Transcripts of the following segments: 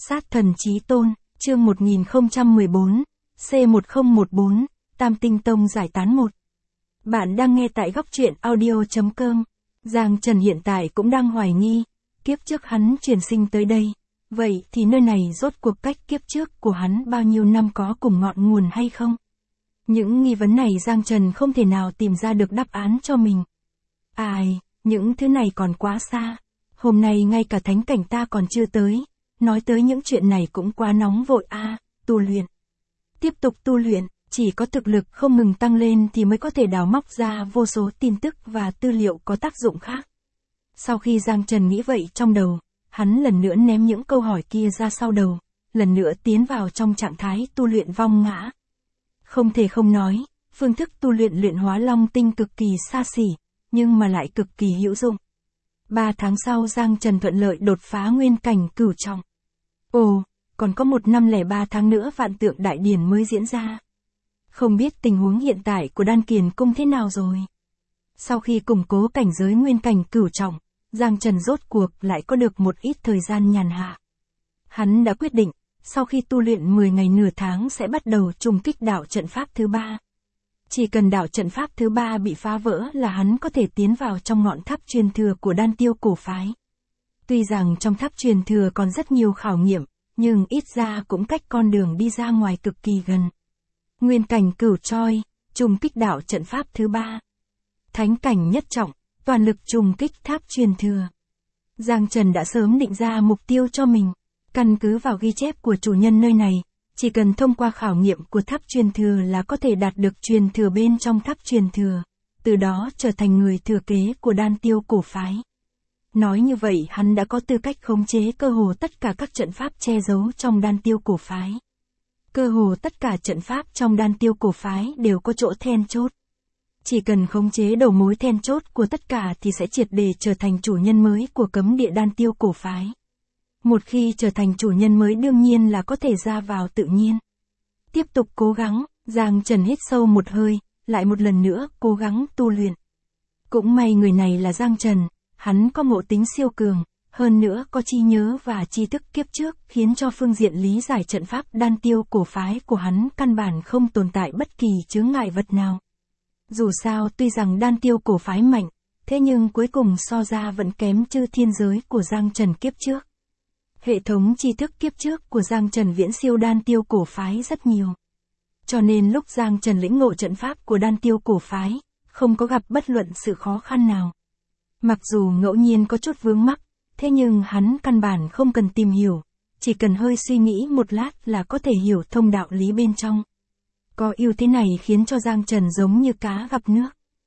Sát thần chí tôn, chương 1014, C1014, Tam Tinh Tông giải tán 1. Bạn đang nghe tại góc truyện audio.com. Giang Trần hiện tại cũng đang hoài nghi, kiếp trước hắn chuyển sinh tới đây, vậy thì nơi này rốt cuộc cách kiếp trước của hắn bao nhiêu năm có cùng ngọn nguồn hay không? Những nghi vấn này Giang Trần không thể nào tìm ra được đáp án cho mình. Ai, những thứ này còn quá xa, hôm nay ngay cả thánh cảnh ta còn chưa tới, nói tới những chuyện này cũng quá nóng vội tu luyện. Tiếp tục tu luyện, chỉ có thực lực không ngừng tăng lên thì mới có thể đào móc ra vô số tin tức và tư liệu có tác dụng khác. Sau khi Giang Trần nghĩ vậy trong đầu, hắn lần nữa ném những câu hỏi kia ra sau đầu, lần nữa tiến vào trong trạng thái tu luyện vong ngã. Không thể không nói, phương thức tu luyện luyện hóa long tinh cực kỳ xa xỉ, nhưng mà lại cực kỳ hữu dụng. 3 tháng sau Giang Trần thuận lợi đột phá nguyên cảnh cửu trọng. Ồ, còn có 1 năm 03 tháng nữa vạn tượng đại điển mới diễn ra. Không biết tình huống hiện tại của Đan Kiền Cung thế nào rồi? Sau khi củng cố cảnh giới nguyên cảnh cửu trọng, Giang Trần rốt cuộc lại có được một ít thời gian nhàn hạ. Hắn đã quyết định, sau khi tu luyện 10 ngày nửa tháng sẽ bắt đầu trùng kích đạo trận pháp thứ 3. Chỉ cần đạo trận pháp thứ 3 bị phá vỡ là hắn có thể tiến vào trong ngọn tháp truyền thừa của Đan Tiêu cổ phái. Tuy rằng trong tháp truyền thừa còn rất nhiều khảo nghiệm, nhưng ít ra cũng cách con đường đi ra ngoài cực kỳ gần. Nguyên cảnh cửu troi, trùng kích đạo trận pháp thứ 3. Thánh cảnh nhất trọng, toàn lực trùng kích tháp truyền thừa. Giang Trần đã sớm định ra mục tiêu cho mình, căn cứ vào ghi chép của chủ nhân nơi này, chỉ cần thông qua khảo nghiệm của tháp truyền thừa là có thể đạt được truyền thừa bên trong tháp truyền thừa, từ đó trở thành người thừa kế của Đan Tiêu cổ phái. Nói như vậy hắn đã có tư cách khống chế cơ hồ tất cả các trận pháp che giấu trong Đan Tiêu cổ phái. Cơ hồ tất cả trận pháp trong Đan Tiêu cổ phái đều có chỗ then chốt. Chỉ cần khống chế đầu mối then chốt của tất cả thì sẽ triệt để trở thành chủ nhân mới của cấm địa Đan Tiêu cổ phái. Một khi trở thành chủ nhân mới đương nhiên là có thể ra vào tự nhiên. Tiếp tục cố gắng, Giang Trần hít sâu một hơi, lại một lần nữa cố gắng tu luyện. Cũng may người này là Giang Trần, hắn có ngộ tính siêu cường, hơn nữa có trí nhớ và tri thức kiếp trước khiến cho phương diện lý giải trận pháp Đan Tiêu cổ phái của hắn căn bản không tồn tại bất kỳ chướng ngại vật nào. Dù sao tuy rằng Đan Tiêu cổ phái mạnh, thế nhưng cuối cùng so ra vẫn kém Chư Thiên giới của Giang Trần kiếp trước. Hệ thống tri thức kiếp trước của Giang Trần viễn siêu Đan Tiêu cổ phái rất nhiều. Cho nên lúc Giang Trần lĩnh ngộ trận pháp của Đan Tiêu cổ phái, không có gặp bất luận sự khó khăn nào. Mặc dù ngẫu nhiên có chút vướng mắc, thế nhưng hắn căn bản không cần tìm hiểu, chỉ cần hơi suy nghĩ một lát là có thể hiểu thông đạo lý bên trong. Có ưu thế này khiến cho Giang Trần giống như cá gặp nước.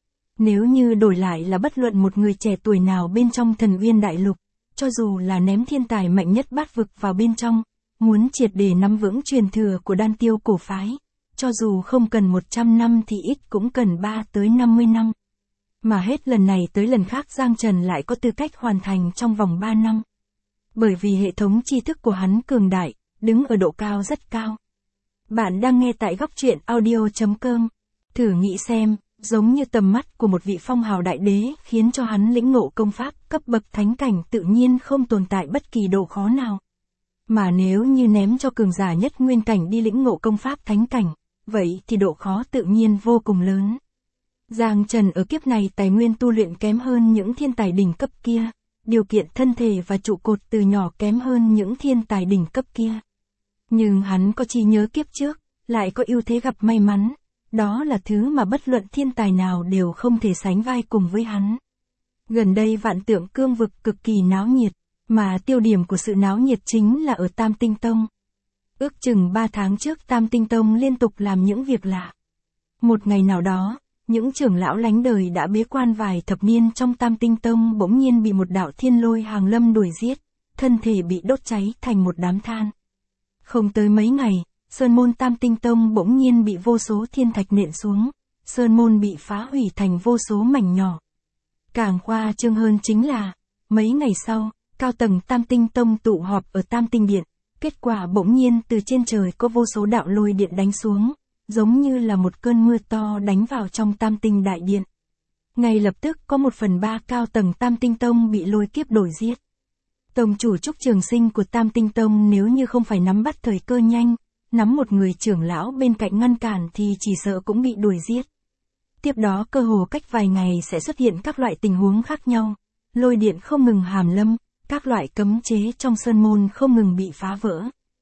Nếu như đổi lại là bất luận một người trẻ tuổi nào bên trong Thần Uyên Đại Lục, cho dù là ném thiên tài mạnh nhất bát vực vào bên trong, muốn triệt để nắm vững truyền thừa của Đan Tiêu cổ phái, cho dù không cần 100 năm thì ít cũng cần 3 tới 50 năm. Mà hết lần này tới lần khác Giang Trần lại có tư cách hoàn thành trong vòng 3 năm. Bởi vì hệ thống tri thức của hắn cường đại, đứng ở độ cao rất cao. Bạn đang nghe tại góc truyện audio.com. Thử nghĩ xem, giống như tầm mắt của một vị phong hào đại đế khiến cho hắn lĩnh ngộ công pháp cấp bậc thánh cảnh tự nhiên không tồn tại bất kỳ độ khó nào. Mà nếu như ném cho cường giả nhất nguyên cảnh đi lĩnh ngộ công pháp thánh cảnh, vậy thì độ khó tự nhiên vô cùng lớn. Giang Trần ở kiếp này tài nguyên tu luyện kém hơn những thiên tài đỉnh cấp kia, điều kiện thân thể và trụ cột từ nhỏ kém hơn những thiên tài đỉnh cấp kia. Nhưng hắn có trí nhớ kiếp trước, lại có ưu thế gặp may mắn, đó là thứ mà bất luận thiên tài nào đều không thể sánh vai cùng với hắn. Gần đây vạn tượng cương vực cực kỳ náo nhiệt, mà tiêu điểm của sự náo nhiệt chính là ở Tam Tinh Tông. Ước chừng 3 tháng trước Tam Tinh Tông liên tục làm những việc lạ. Một ngày nào đó, những trưởng lão lánh đời đã bế quan vài thập niên trong Tam Tinh Tông bỗng nhiên bị một đạo thiên lôi hàng lâm đuổi giết, thân thể bị đốt cháy thành một đám than. Không tới mấy ngày, Sơn môn Tam Tinh Tông bỗng nhiên bị vô số thiên thạch nện xuống, Sơn môn bị phá hủy thành vô số mảnh nhỏ. Càng khoa trương hơn chính là, mấy ngày sau, cao tầng Tam Tinh Tông tụ họp ở Tam Tinh Điện, kết quả bỗng nhiên từ trên trời có vô số đạo lôi điện đánh xuống, giống như là một cơn mưa to đánh vào trong Tam Tinh Đại Điện. Ngay lập tức có 1/3 cao tầng Tam Tinh Tông bị lôi kiếp đuổi giết. Tông chủ Trúc Trường Sinh của Tam Tinh Tông nếu như không phải nắm bắt thời cơ nhanh, nắm một người trưởng lão bên cạnh ngăn cản thì chỉ sợ cũng bị đuổi giết. Tiếp đó cơ hồ cách vài ngày sẽ xuất hiện các loại tình huống khác nhau, lôi điện không ngừng hàm lâm, các loại cấm chế trong sơn môn không ngừng bị phá vỡ.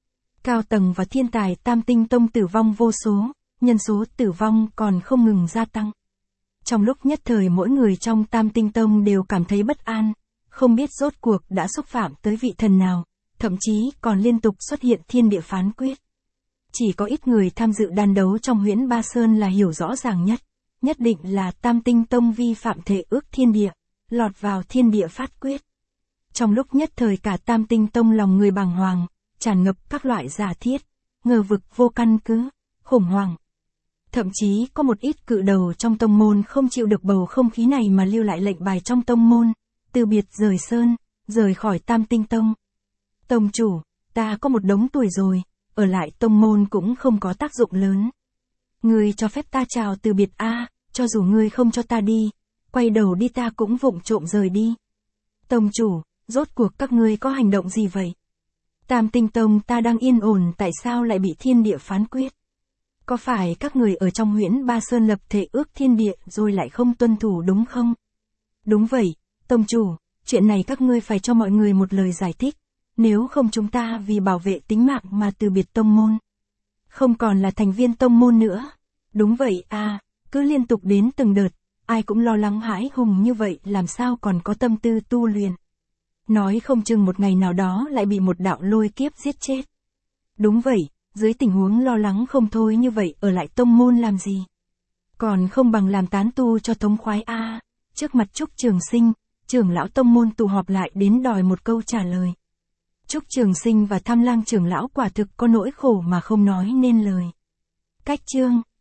Cao tầng và thiên tài Tam Tinh Tông tử vong vô số, nhân số tử vong còn không ngừng gia tăng. Trong lúc nhất thời mỗi người trong Tam Tinh Tông đều cảm thấy bất an, không biết rốt cuộc đã xúc phạm tới vị thần nào, thậm chí còn liên tục xuất hiện thiên địa phán quyết. Chỉ có ít người tham dự đàn đấu trong Huyễn Ba Sơn là hiểu rõ ràng nhất định là Tam Tinh Tông vi phạm thể ước thiên địa, lọt vào thiên địa phát quyết. Trong lúc nhất thời cả Tam Tinh Tông lòng người bàng hoàng, tràn ngập các loại giả thiết, ngờ vực vô căn cứ, khủng hoảng. Thậm chí có một ít cự đầu trong tông môn không chịu được bầu không khí này mà lưu lại lệnh bài trong tông môn, từ biệt rời sơn, rời khỏi Tam Tinh Tông. Tông chủ, ta có một đống tuổi rồi, ở lại tông môn cũng không có tác dụng lớn. Ngươi cho phép ta chào từ biệt cho dù ngươi không cho ta đi, quay đầu đi ta cũng vụng trộm rời đi. Tông chủ, rốt cuộc các ngươi có hành động gì vậy? Tam Tinh Tông ta đang yên ổn tại sao lại bị thiên địa phán quyết? Có phải các người ở trong Huyễn Ba Sơn lập thể ước thiên địa rồi lại không tuân thủ đúng không? Đúng vậy, tông chủ, chuyện này các ngươi phải cho mọi người một lời giải thích, nếu không chúng ta vì bảo vệ tính mạng mà từ biệt tông môn. Không còn là thành viên tông môn nữa. Đúng vậy cứ liên tục đến từng đợt, ai cũng lo lắng hãi hùng như vậy làm sao còn có tâm tư tu luyện. Nói không chừng một ngày nào đó lại bị một đạo lôi kiếp giết chết. Đúng vậy, dưới tình huống lo lắng không thôi như vậy ở lại tông môn làm gì? Còn không bằng làm tán tu cho thống khoái Trước mặt Trúc Trường Sinh, trưởng lão tông môn tụ họp lại đến đòi một câu trả lời. Trúc Trường Sinh và Tham Lang trưởng lão quả thực có nỗi khổ mà không nói nên lời. Cách chương